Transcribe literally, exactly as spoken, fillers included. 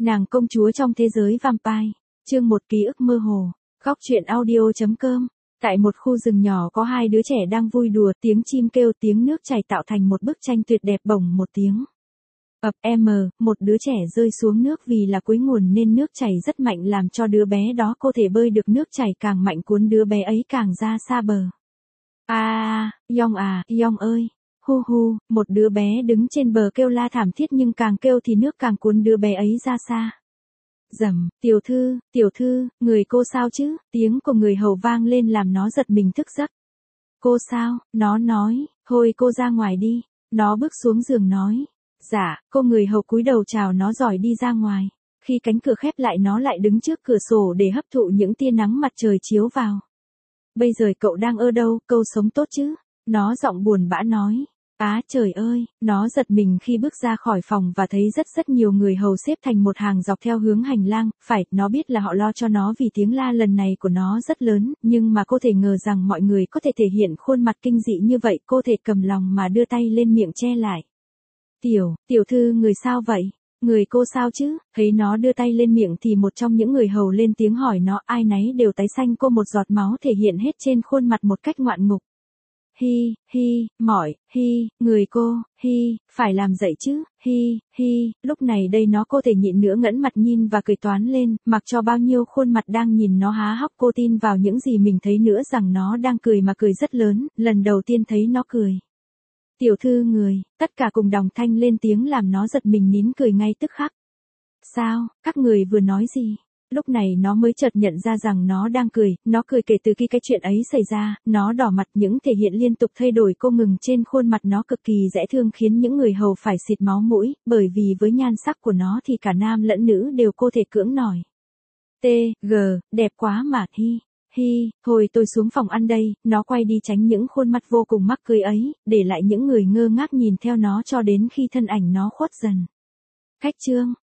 Nàng công chúa trong thế giới vampire, chương một ký ức mơ hồ, góc truyện audio.com. Tại một khu rừng nhỏ có hai đứa trẻ đang vui đùa, tiếng chim kêu, tiếng nước chảy tạo thành một bức tranh tuyệt đẹp. Bổng một tiếng ập em, một đứa trẻ rơi xuống nước, vì là cuối nguồn nên nước chảy rất mạnh làm cho đứa bé đó không thể bơi được, nước chảy càng mạnh cuốn đứa bé ấy càng ra xa bờ. A à, Yong à, Yong ơi, hu hu, một đứa bé đứng trên bờ kêu la thảm thiết, nhưng càng kêu thì nước càng cuốn đứa bé ấy ra xa. Rầm, tiểu thư, tiểu thư, người cô sao chứ? Tiếng của người hầu vang lên làm nó giật mình thức giấc. Cô sao? Nó nói, thôi cô ra ngoài đi. Nó bước xuống giường nói. Dạ, cô. Người hầu cúi đầu chào nó rồi đi ra ngoài. Khi cánh cửa khép lại, nó lại đứng trước cửa sổ để hấp thụ những tia nắng mặt trời chiếu vào. Bây giờ cậu đang ở đâu? Câu sống tốt chứ? Nó giọng buồn bã nói. Á trời ơi, nó giật mình khi bước ra khỏi phòng và thấy rất rất nhiều người hầu xếp thành một hàng dọc theo hướng hành lang. Phải, nó biết là họ lo cho nó vì tiếng la lần này của nó rất lớn, nhưng mà cô thể ngờ rằng mọi người có thể thể hiện khuôn mặt kinh dị như vậy. Cô thể cầm lòng mà đưa tay lên miệng che lại. Tiểu, tiểu thư người sao vậy? Người cô sao chứ? Thấy nó đưa tay lên miệng thì một trong những người hầu lên tiếng hỏi nó, ai nấy đều tái xanh, cô một giọt máu thể hiện hết trên khuôn mặt một cách ngoạn mục. Hi, hi, mỏi, hi, người cô, hi, phải làm dậy chứ, hi, hi, lúc này đây nó cô thể nhịn nữa ngẩng mặt nhìn và cười toán lên, mặc cho bao nhiêu khuôn mặt đang nhìn nó há hốc. Cô tin vào những gì mình thấy nữa, rằng nó đang cười mà cười rất lớn, lần đầu tiên thấy nó cười. Tiểu thư người, tất cả cùng đồng thanh lên tiếng làm nó giật mình nín cười ngay tức khắc. Sao, các người vừa nói gì? Lúc này nó mới chợt nhận ra rằng nó đang cười, nó cười kể từ khi cái chuyện ấy xảy ra, nó đỏ mặt, những thể hiện liên tục thay đổi cô ngừng trên khuôn mặt nó cực kỳ dễ thương khiến những người hầu phải xịt máu mũi, bởi vì với nhan sắc của nó thì cả nam lẫn nữ đều cô thể cưỡng nổi. T, G, đẹp quá mà, hi, hi, thôi tôi xuống phòng ăn đây, nó quay đi tránh những khuôn mặt vô cùng mắc cười ấy, để lại những người ngơ ngác nhìn theo nó cho đến khi thân ảnh nó khuất dần. Khách trương,